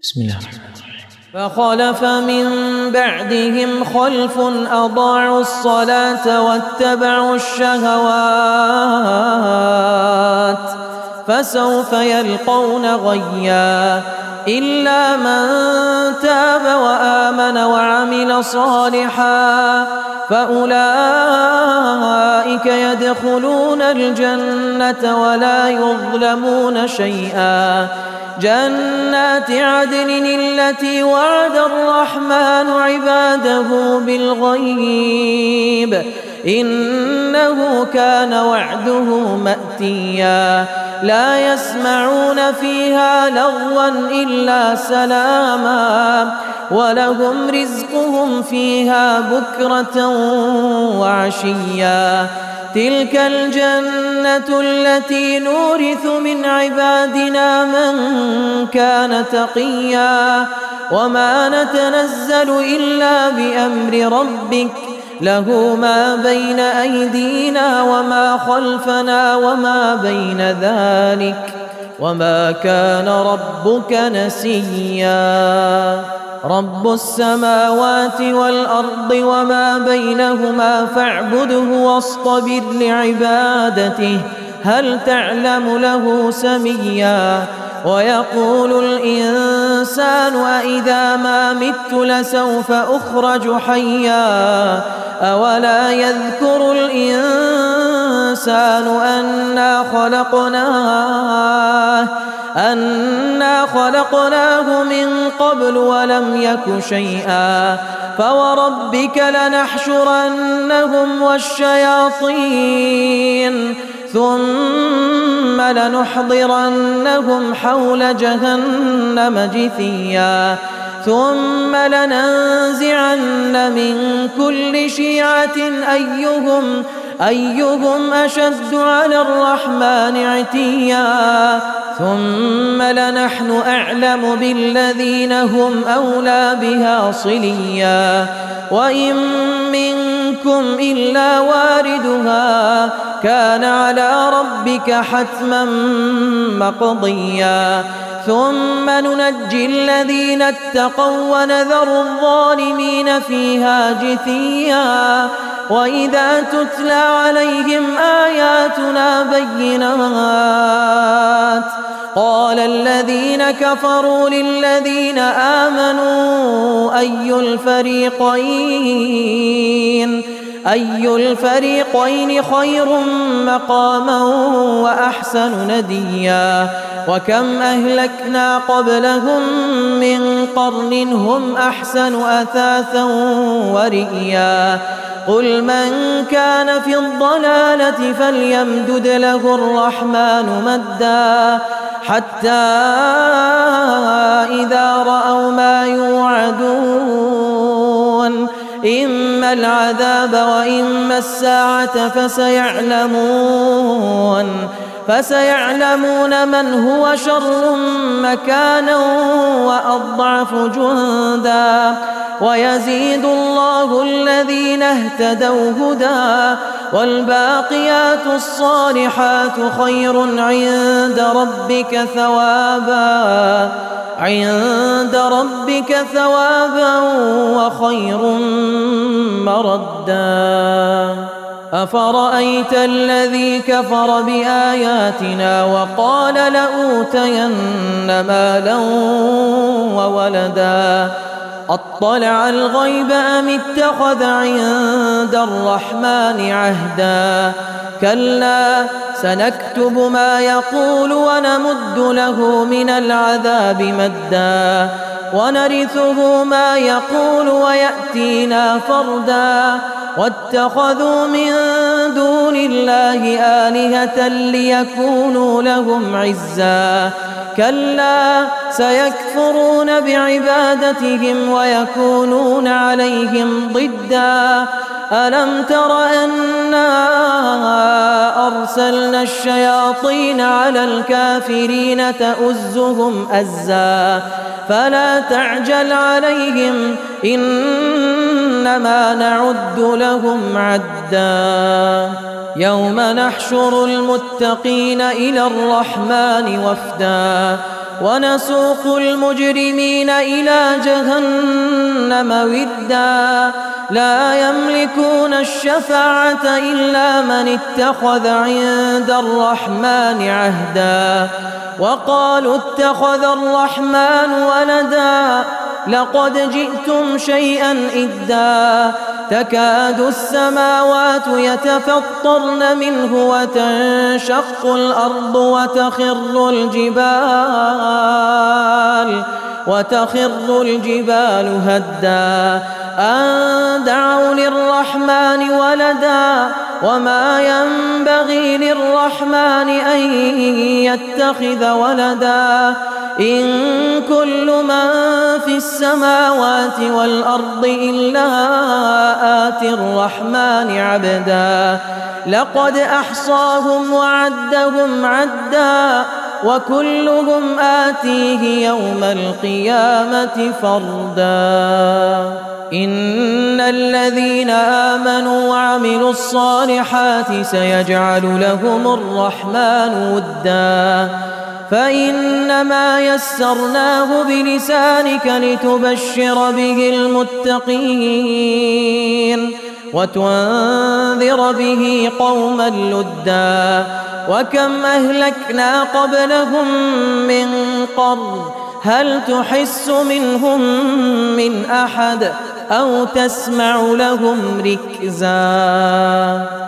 بسم الله الرحمن الرحيم. فخلف من بعدهم خلف أضاعوا الصلاة واتبعوا الشهوات فسوف يلقون غيا إلا من تاب وآمن وعمل صالحا فأولئك يدخلون الجنة ولا يظلمون شيئا جنات عدن التي وعد الرحمن عباده بالغيب إنه كان وعده مأتيا لا يسمعون فيها لغوا إلا سلاما ولهم رزقهم فيها بكرة وعشيا تلك الجنة التي نورث من عبادنا من كان تقيا وما نتنزل إلا بأمر ربك له ما بين أيدينا وما خلفنا وما بين ذلك وما كان ربك نسيا رب السماوات والأرض وما بينهما فاعبده واصطبر لعبادته هل تعلم له سميا ويقول الإنسان أإذا ما مت لسوف أخرج حيا أولا يذكر الإنسان أنا خلقناه من قبل ولم يك شيئا فوربك لنحشرنهم والشياطين ثم لنحضرنهم حول جهنم جثيا ثم لننزعن من كل شيعة أيهم أشد على الرحمن عتيا ثم لنحن أعلم بالذين هم أولى بها صليا وإن منكم إلا واردها كان على ربك حتما مقضيا ثم ننجي الذين اتقوا ونذر الظالمين فيها جثيا وإذا تتلى عليهم آياتنا بينات قال الذين كفروا للذين آمنوا أي الفريقين خير مقاما وأحسن نديا وكم أهلكنا قبلهم من قرن هم أحسن أثاثا ورئيا قل من كان في الضلالة فليمدد له الرحمن مدا حتى إذا رأوا ما يوعدون إما العذاب وإما الساعة فسيعلمون من هو شر مكانا وأضعف جندا ويزيد الله الذين اهتدوا هدى والباقيات الصالحات خير عند ربك ثوابا وخير مردا أفرأيت الذي كفر بآياتنا وقال لأوتين مالا وولدا أطلع الغيب أم اتخذ عند الرحمن عهدا كلا سنكتب ما يقول ونمد له من العذاب مدا ونرثه ما يقول ويأتينا فردا واتخذوا من دون الله آلهة ليكونوا لهم عزا كلا سيكفرون بعبادتهم ويكونون عليهم ضدا ألم تر أنا أرسلنا الشياطين على الكافرين تؤزهم أزا فلا تعجل عليهم إنما نعد لهم عدا يوم نحشر المتقين إلى الرحمن وفدا ونسوق المجرمين إلى جهنم وردا لا يملكون الشفاعة إلا من اتخذ عند الرحمن عهدا وقالوا اتخذ الرحمن ولدا لقد جئتم شيئا إدا تكاد السماوات يتفطرن منه وتنشق الأرض وتخر الجبال هدا أن دعوا للرحمن ولدا وما ينبغي للرحمن أن يتخذ ولدا إن كل من في السماوات والأرض إلا آتي الرحمن عبدا لقد أحصاهم وعدهم عدا وكلهم آتيه يوم القيامة فردا إن الذين آمنوا وعملوا الصالحات سيجعل لهم الرحمن ودا فإنما يسرناه بلسانك لتبشر به المتقين وتنذر به قوما لدا وكم أهلكنا قبلهم من قرن هل تحس منهم من أحد أو تسمع لهم ركزا